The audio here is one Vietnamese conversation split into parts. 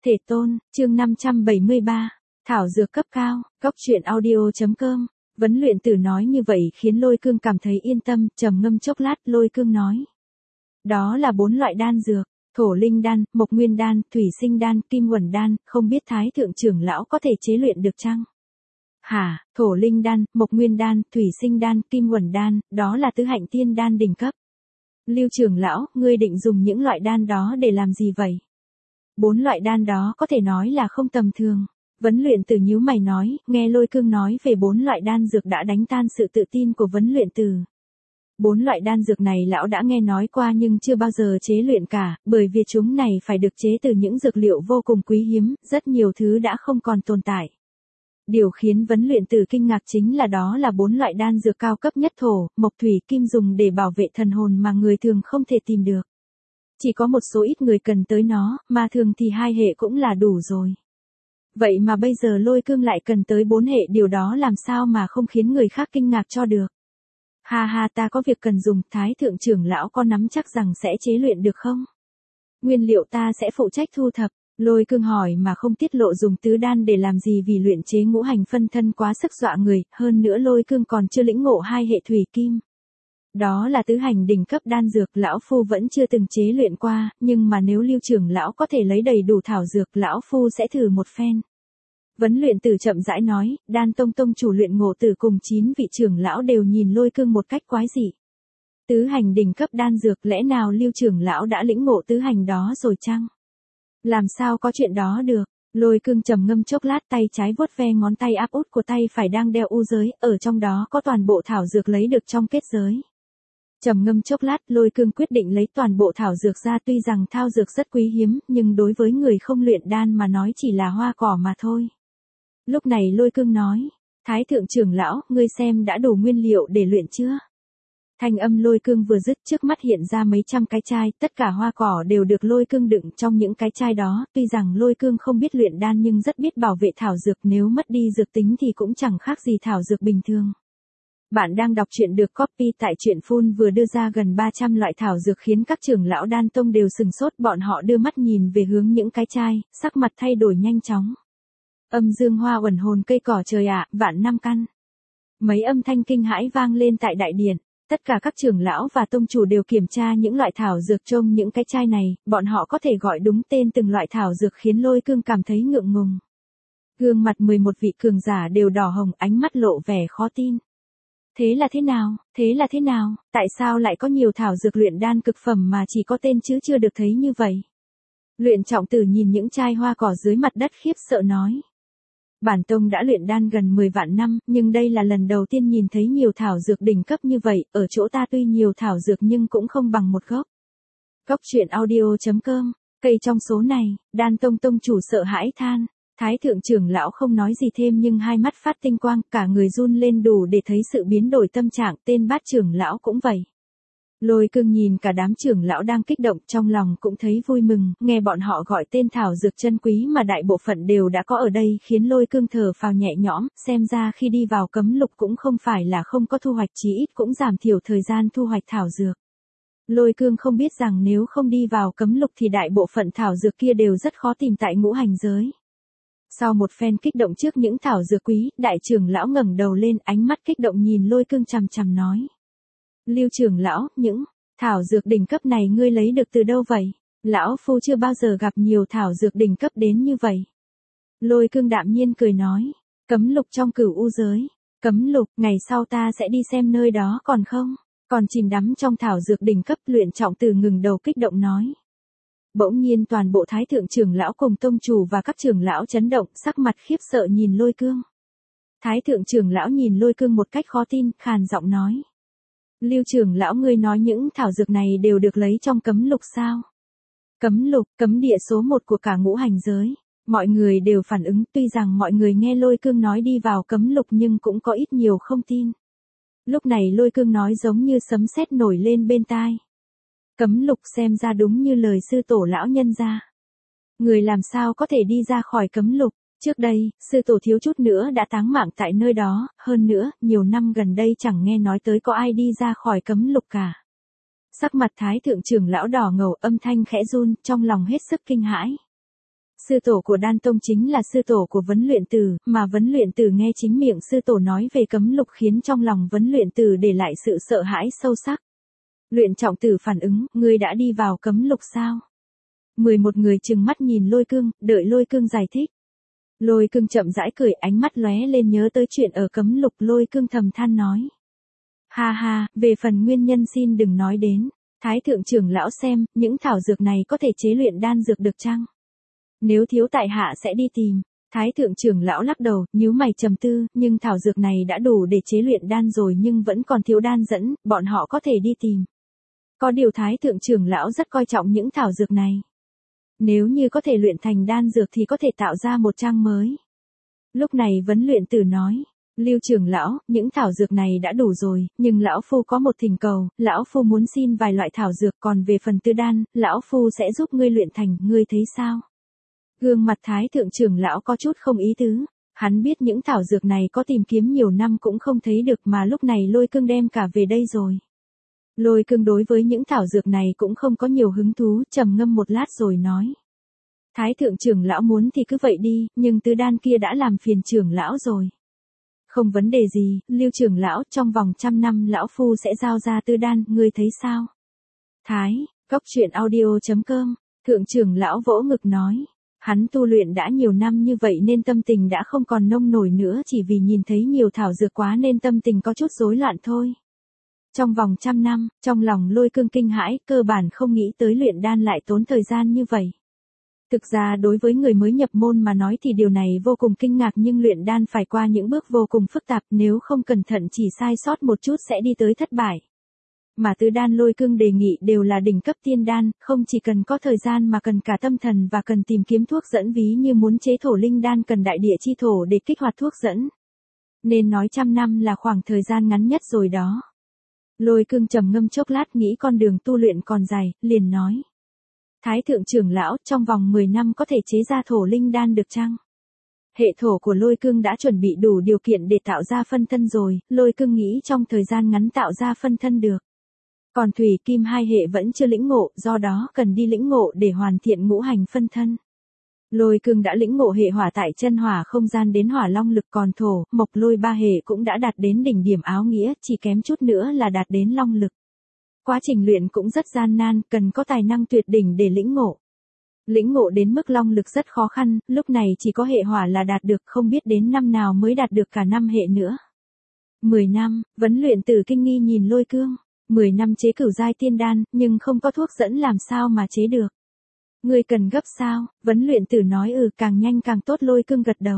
Thể tôn, chương 573, thảo dược cấp cao, góc truyện audio.com. Vấn luyện tử nói như vậy khiến Lôi Cương cảm thấy yên tâm, trầm ngâm chốc lát, Lôi Cương nói. Đó là 4 loại đan dược, thổ linh đan, mộc nguyên đan, thủy sinh đan, kim uẩn đan, không biết Thái thượng trưởng lão có thể chế luyện được chăng? Hả, thổ linh đan, mộc nguyên đan, thủy sinh đan, kim uẩn đan, đó là tứ hạnh tiên đan đỉnh cấp. Lưu trưởng lão, ngươi định dùng những loại đan đó để làm gì vậy? 4 loại đan đó có thể nói là không tầm thường. Vấn luyện tử nhíu mày nói, nghe Lôi Cương nói về 4 loại đan dược đã đánh tan sự tự tin của vấn luyện tử. 4 loại đan dược này lão đã nghe nói qua nhưng chưa bao giờ chế luyện cả, bởi vì chúng này phải được chế từ những dược liệu vô cùng quý hiếm, rất nhiều thứ đã không còn tồn tại. Điều khiến vấn luyện tử kinh ngạc chính là đó là 4 loại đan dược cao cấp nhất thổ, mộc thủy kim dùng để bảo vệ thần hồn mà người thường không thể tìm được. Chỉ có một số ít người cần tới nó, mà thường thì 2 hệ cũng là đủ rồi. Vậy mà bây giờ Lôi Cương lại cần tới 4 hệ, điều đó làm sao mà không khiến người khác kinh ngạc cho được. Ha ha, ta có việc cần dùng, Thái thượng trưởng lão có nắm chắc rằng sẽ chế luyện được không? Nguyên liệu ta sẽ phụ trách thu thập. Lôi Cương hỏi mà không tiết lộ dùng tứ đan để làm gì vì luyện chế ngũ hành phân thân quá sức dọa người, hơn nữa Lôi Cương còn chưa lĩnh ngộ 2 hệ thủy kim. Đó là tứ hành đỉnh cấp đan dược, lão phu vẫn chưa từng chế luyện qua, nhưng mà nếu Lưu trưởng lão có thể lấy đầy đủ thảo dược, lão phu sẽ thử một phen. Vấn luyện tử chậm rãi nói, Đan Tông tông chủ Luyện Ngộ Tử cùng 9 vị trưởng lão đều nhìn Lôi Cương một cách quái dị. Tứ hành đỉnh cấp đan dược, lẽ nào Lưu trưởng lão đã lĩnh ngộ tứ hành đó rồi chăng? Làm sao có chuyện đó được? Lôi Cương trầm ngâm chốc lát, tay trái vuốt ve ngón tay áp út của tay phải đang đeo u giới, ở trong đó có toàn bộ thảo dược lấy được trong kết giới. Trầm ngâm chốc lát, Lôi Cương quyết định lấy toàn bộ thảo dược ra, tuy rằng thao dược rất quý hiếm, nhưng đối với người không luyện đan mà nói chỉ là hoa cỏ mà thôi. Lúc này Lôi Cương nói, Thái thượng trưởng lão, ngươi xem đã đủ nguyên liệu để luyện chưa? Thanh âm Lôi Cương vừa dứt, trước mắt hiện ra mấy trăm cái chai, tất cả hoa cỏ đều được Lôi Cương đựng trong những cái chai đó, tuy rằng Lôi Cương không biết luyện đan nhưng rất biết bảo vệ thảo dược, nếu mất đi dược tính thì cũng chẳng khác gì thảo dược bình thường. Bạn đang đọc truyện được copy tại truyện Phun vừa đưa ra gần 300 loại thảo dược khiến các trưởng lão Đan Tông đều sừng sốt, bọn họ đưa mắt nhìn về hướng những cái chai, sắc mặt thay đổi nhanh chóng. Âm dương hoa uẩn hồn cây cỏ trời ạ, vạn năm căn. Mấy âm thanh kinh hãi vang lên tại đại điện, tất cả các trưởng lão và tông chủ đều kiểm tra những loại thảo dược trong những cái chai này, bọn họ có thể gọi đúng tên từng loại thảo dược khiến Lôi Cương cảm thấy ngượng ngùng. Gương mặt 11 vị cường giả đều đỏ hồng, ánh mắt lộ vẻ khó tin. Thế là thế nào? Thế là thế nào? Tại sao lại có nhiều thảo dược luyện đan cực phẩm mà chỉ có tên chứ chưa được thấy như vậy? Luyện Trọng Tử nhìn những chai hoa cỏ dưới mặt đất khiếp sợ nói. Bản tông đã luyện đan gần 10 vạn năm, nhưng đây là lần đầu tiên nhìn thấy nhiều thảo dược đỉnh cấp như vậy, ở chỗ ta tuy nhiều thảo dược nhưng cũng không bằng một gốc. Góc truyện audio.com, cây trong số này, Đan Tông tông chủ sợ hãi than. Thái thượng trưởng lão không nói gì thêm nhưng hai mắt phát tinh quang, cả người run lên đủ để thấy sự biến đổi tâm trạng, tên bát trưởng lão cũng vậy. Lôi Cương nhìn cả đám trưởng lão đang kích động, trong lòng cũng thấy vui mừng, nghe bọn họ gọi tên thảo dược chân quý mà đại bộ phận đều đã có ở đây khiến Lôi Cương thở phào nhẹ nhõm, xem ra khi đi vào cấm lục cũng không phải là không có thu hoạch, chí ít cũng giảm thiểu thời gian thu hoạch thảo dược. Lôi Cương không biết rằng nếu không đi vào cấm lục thì đại bộ phận thảo dược kia đều rất khó tìm tại ngũ hành giới. Sau một phen kích động trước những thảo dược quý, đại trưởng lão ngẩng đầu lên, ánh mắt kích động nhìn Lôi Cương chằm chằm nói. Lưu trưởng lão, những thảo dược đỉnh cấp này ngươi lấy được từ đâu vậy? Lão phu chưa bao giờ gặp nhiều thảo dược đỉnh cấp đến như vậy. Lôi Cương đạm nhiên cười nói, cấm lục trong Cửu U giới. Cấm lục, ngày sau ta sẽ đi xem nơi đó còn không? Còn chìm đắm trong thảo dược đỉnh cấp, Luyện Trọng Tử ngừng đầu kích động nói. Bỗng nhiên toàn bộ Thái thượng trưởng lão cùng tông chủ và các trưởng lão chấn động, sắc mặt khiếp sợ nhìn Lôi Cương. Thái thượng trưởng lão nhìn Lôi Cương một cách khó tin, khàn giọng nói. Lưu trưởng lão, ngươi nói những thảo dược này đều được lấy trong cấm lục sao? Cấm lục, cấm địa số 1 của cả ngũ hành giới. Mọi người đều phản ứng, tuy rằng mọi người nghe Lôi Cương nói đi vào cấm lục nhưng cũng có ít nhiều không tin. Lúc này Lôi Cương nói giống như sấm sét nổi lên bên tai. Cấm lục, xem ra đúng như lời sư tổ lão nhân ra. Người làm sao có thể đi ra khỏi cấm lục? Trước đây, sư tổ thiếu chút nữa đã táng mạng tại nơi đó, hơn nữa, nhiều năm gần đây chẳng nghe nói tới có ai đi ra khỏi cấm lục cả. Sắc mặt Thái thượng trưởng lão đỏ ngầu, âm thanh khẽ run, trong lòng hết sức kinh hãi. Sư tổ của Đan Tông chính là sư tổ của Vấn Luyện Tử, mà Vấn Luyện Tử nghe chính miệng sư tổ nói về cấm lục khiến trong lòng Vấn Luyện Tử để lại sự sợ hãi sâu sắc. Luyện Trọng Tử phản ứng, ngươi đã đi vào cấm lục sao? 11 người trừng mắt nhìn Lôi Cương, đợi Lôi Cương giải thích. Lôi Cương chậm rãi cười, ánh mắt lóe lên nhớ tới chuyện ở cấm lục. Lôi Cương thầm than nói. Ha ha, về phần nguyên nhân xin đừng nói đến. Thái thượng trưởng lão xem, những thảo dược này có thể chế luyện đan dược được chăng? Nếu thiếu tại hạ sẽ đi tìm. Thái thượng trưởng lão lắc đầu, nhíu mày trầm tư, nhưng thảo dược này đã đủ để chế luyện đan rồi nhưng vẫn còn thiếu đan dẫn, bọn họ có thể đi tìm. Có điều Thái thượng trưởng lão rất coi trọng những thảo dược này. Nếu như có thể luyện thành đan dược thì có thể tạo ra một trang mới. Lúc này Vấn Luyện Tử nói, Lưu trưởng lão, những thảo dược này đã đủ rồi, nhưng lão phu có một thỉnh cầu, lão phu muốn xin vài loại thảo dược, còn về phần tư đan, lão phu sẽ giúp ngươi luyện thành, ngươi thấy sao? Gương mặt Thái thượng trưởng lão có chút không ý tứ, hắn biết những thảo dược này có tìm kiếm nhiều năm cũng không thấy được mà lúc này Lôi Cương đem cả về đây rồi. Lôi Cương đối với những thảo dược này cũng không có nhiều hứng thú, trầm ngâm một lát rồi nói. Thái thượng trưởng lão muốn thì cứ vậy đi, nhưng tư đan kia đã làm phiền trưởng lão rồi. Không vấn đề gì, Lưu trưởng lão, trong vòng 100 năm lão phu sẽ giao ra tư đan, ngươi thấy sao? Cóc truyện audio.com, thượng trưởng lão vỗ ngực nói. Hắn tu luyện đã nhiều năm như vậy nên tâm tình đã không còn nông nổi nữa, chỉ vì nhìn thấy nhiều thảo dược quá nên tâm tình có chút rối loạn thôi. Trong vòng 100 năm, trong lòng Lôi Cương kinh hãi, cơ bản không nghĩ tới luyện đan lại tốn thời gian như vậy. Thực ra đối với người mới nhập môn mà nói thì điều này vô cùng kinh ngạc, nhưng luyện đan phải qua những bước vô cùng phức tạp, nếu không cẩn thận chỉ sai sót một chút sẽ đi tới thất bại. Mà tứ đan Lôi Cương đề nghị đều là đỉnh cấp tiên đan, không chỉ cần có thời gian mà cần cả tâm thần và cần tìm kiếm thuốc dẫn, ví như muốn chế thổ linh đan cần đại địa chi thổ để kích hoạt thuốc dẫn. Nên nói 100 năm là khoảng thời gian ngắn nhất rồi đó. Lôi Cương trầm ngâm chốc lát nghĩ con đường tu luyện còn dài, liền nói. Thái thượng trưởng lão, trong vòng 10 năm có thể chế ra thổ linh đan được chăng? Hệ thổ của Lôi Cương đã chuẩn bị đủ điều kiện để tạo ra phân thân rồi, Lôi Cương nghĩ trong thời gian ngắn tạo ra phân thân được. Còn thủy kim hai hệ vẫn chưa lĩnh ngộ, do đó cần đi lĩnh ngộ để hoàn thiện ngũ hành phân thân. Lôi Cương đã lĩnh ngộ hệ hỏa tại chân hỏa không gian đến hỏa long lực, còn thổ, mộc lôi ba hệ cũng đã đạt đến đỉnh điểm áo nghĩa, chỉ kém chút nữa là đạt đến long lực. Quá trình luyện cũng rất gian nan, cần có tài năng tuyệt đỉnh để lĩnh ngộ. Lĩnh ngộ đến mức long lực rất khó khăn, lúc này chỉ có hệ hỏa là đạt được, không biết đến năm nào mới đạt được cả 5 hệ nữa. 10 năm, Vấn Luyện Tử kinh nghi nhìn Lôi Cương. 10 năm chế cửu giai tiên đan, nhưng không có thuốc dẫn làm sao mà chế được. Ngươi cần gấp sao? Vấn Luyện Tử nói càng nhanh càng tốt. Lôi Cương gật đầu.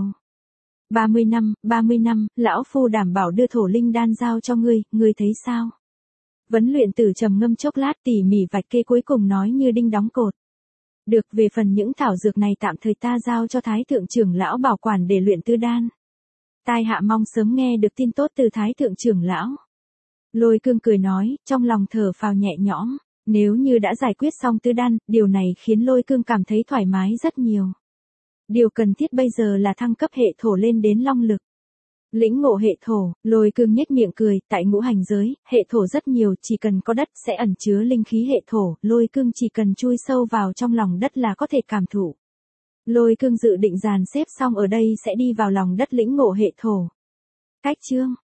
30 năm, lão phu đảm bảo đưa thổ linh đan giao cho ngươi, ngươi thấy sao? Vấn Luyện Tử trầm ngâm chốc lát tỉ mỉ vạch kê cuối cùng nói như đinh đóng cột. Được, về phần những thảo dược này tạm thời ta giao cho Thái thượng trưởng lão bảo quản để luyện tư đan. Tai hạ mong sớm nghe được tin tốt từ Thái thượng trưởng lão. Lôi Cương cười nói, trong lòng thở phào nhẹ nhõm, nếu như đã giải quyết xong tư đan, điều này khiến Lôi Cương cảm thấy thoải mái rất nhiều. Điều cần thiết bây giờ là thăng cấp hệ thổ lên đến long lực. Lĩnh ngộ hệ thổ, Lôi Cương nhếch miệng cười, tại ngũ hành giới, hệ thổ rất nhiều, chỉ cần có đất sẽ ẩn chứa linh khí hệ thổ, Lôi Cương chỉ cần chui sâu vào trong lòng đất là có thể cảm thụ. Lôi Cương dự định dàn xếp xong ở đây sẽ đi vào lòng đất lĩnh ngộ hệ thổ. Cách chương